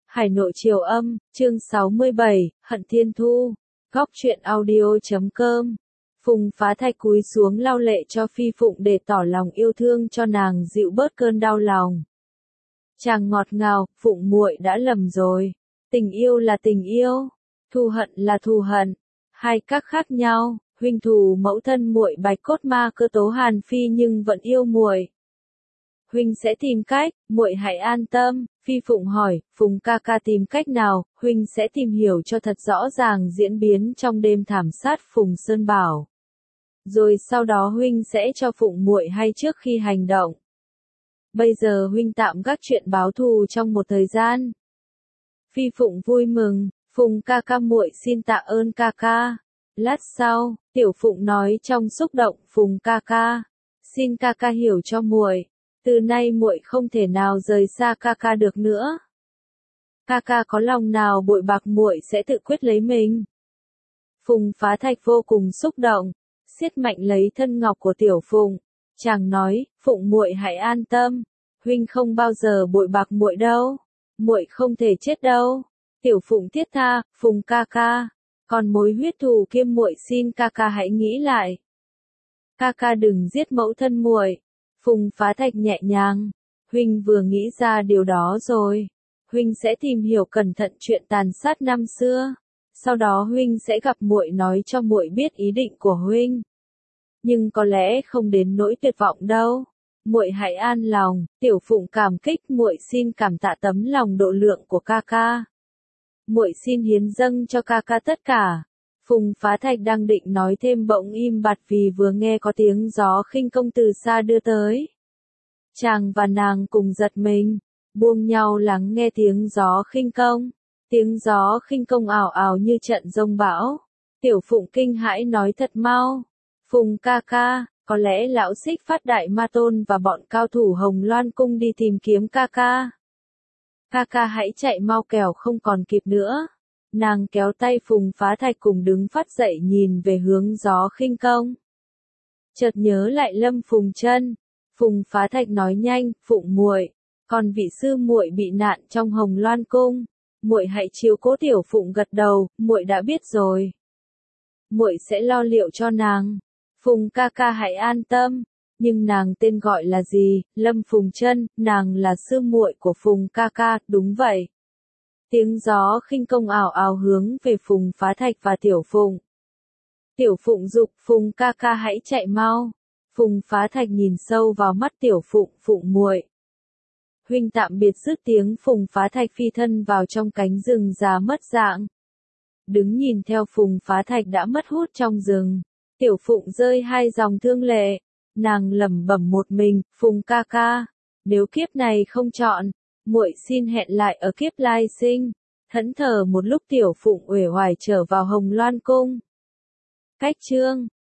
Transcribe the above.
Hải Nội Triều Âm, chương 67, Hận Thiên Thu, Góc truyện audio.com. Phùng Phá Thạch cúi xuống lau lệ cho Phi Phụng để tỏ lòng yêu thương cho nàng dịu bớt cơn đau lòng. Chàng ngọt ngào, Phụng muội đã lầm rồi. Tình yêu là tình yêu, thù hận là thù hận, hai cách khác nhau. Huynh thù mẫu thân muội Bạch Cốt Ma Cơ Tố Hàn Phi nhưng vẫn yêu muội. Huynh sẽ tìm cách, muội hãy an tâm. Phi Phụng hỏi, Phùng ca ca tìm cách nào? Huynh sẽ tìm hiểu cho thật rõ ràng diễn biến trong đêm thảm sát Phùng Sơn Bảo. Rồi sau đó huynh sẽ cho Phụng muội hay trước khi hành động. Bây giờ huynh tạm gác chuyện báo thù trong một thời gian. Phi Phụng vui mừng, Phùng ca ca muội xin tạ ơn ca ca. Lát sau, Tiểu Phụng nói trong xúc động, Phùng ca ca, xin ca ca hiểu cho muội, từ nay muội không thể nào rời xa ca ca được nữa. Ca ca có lòng nào bội bạc muội sẽ tự quyết lấy mình. Phùng Phá Thạch vô cùng xúc động, siết mạnh lấy thân ngọc của Tiểu Phụng, chàng nói, Phụng muội hãy an tâm, huynh không bao giờ bội bạc muội đâu, muội không thể chết đâu. Tiểu Phụng thiết tha, Phùng ca ca, còn mối huyết thù kia muội xin ca ca hãy nghĩ lại. Ca ca đừng giết mẫu thân muội. Phùng Phá Thạch nhẹ nhàng, huynh vừa nghĩ ra điều đó rồi, huynh sẽ tìm hiểu cẩn thận chuyện tàn sát năm xưa, sau đó huynh sẽ gặp muội nói cho muội biết ý định của huynh. Nhưng có lẽ không đến nỗi tuyệt vọng đâu. Muội hãy an lòng. Tiểu Phụng cảm kích, muội xin cảm tạ tấm lòng độ lượng của ca ca. Muội xin hiến dâng cho ca ca tất cả. Phùng Phá Thạch đang định nói thêm bỗng im bặt vì vừa nghe có tiếng gió khinh công từ xa đưa tới. Chàng và nàng cùng giật mình, buông nhau lắng nghe tiếng gió khinh công. Tiếng gió khinh công ảo ảo như trận giông bão. Tiểu Phụng kinh hãi nói thật mau. Phùng ca ca, có lẽ lão Xích Phát Đại Ma Tôn và bọn cao thủ Hồng Loan Cung đi tìm kiếm ca ca. Ca ca hãy chạy mau kẻo không còn kịp nữa. Nàng kéo tay Phùng Phá Thạch cùng đứng phát dậy nhìn về hướng gió khinh công. Chợt nhớ lại Lâm Phùng Chân, Phùng Phá Thạch nói nhanh, Phụng muội, còn vị sư muội bị nạn trong Hồng Loan Cung, muội hãy chiếu cố. Tiểu Phụng gật đầu, muội đã biết rồi. Muội sẽ lo liệu cho nàng. Phùng ca ca hãy an tâm. Nhưng nàng tên gọi là gì? Lâm Phùng Chân, nàng là sư muội của Phùng ca ca, đúng vậy. Tiếng gió khinh công ảo ảo hướng về Phùng Phá Thạch và Tiểu Phụng. Tiểu Phụng giục, Phùng ca ca hãy chạy mau. Phùng Phá Thạch nhìn sâu vào mắt Tiểu Phụng, Phụng muội. Huynh tạm biệt. Dứt tiếng, Phùng Phá Thạch phi thân vào trong cánh rừng già mất dạng. Đứng nhìn theo Phùng Phá Thạch đã mất hút trong rừng. Tiểu Phụng rơi hai dòng thương lệ. Nàng lẩm bẩm một mình, Phùng ca ca, nếu kiếp này không chọn, muội xin hẹn lại ở kiếp lai sinh. Thẫn thờ một lúc, Tiểu Phụng uể oải trở vào Hồng Loan Cung. Cách chương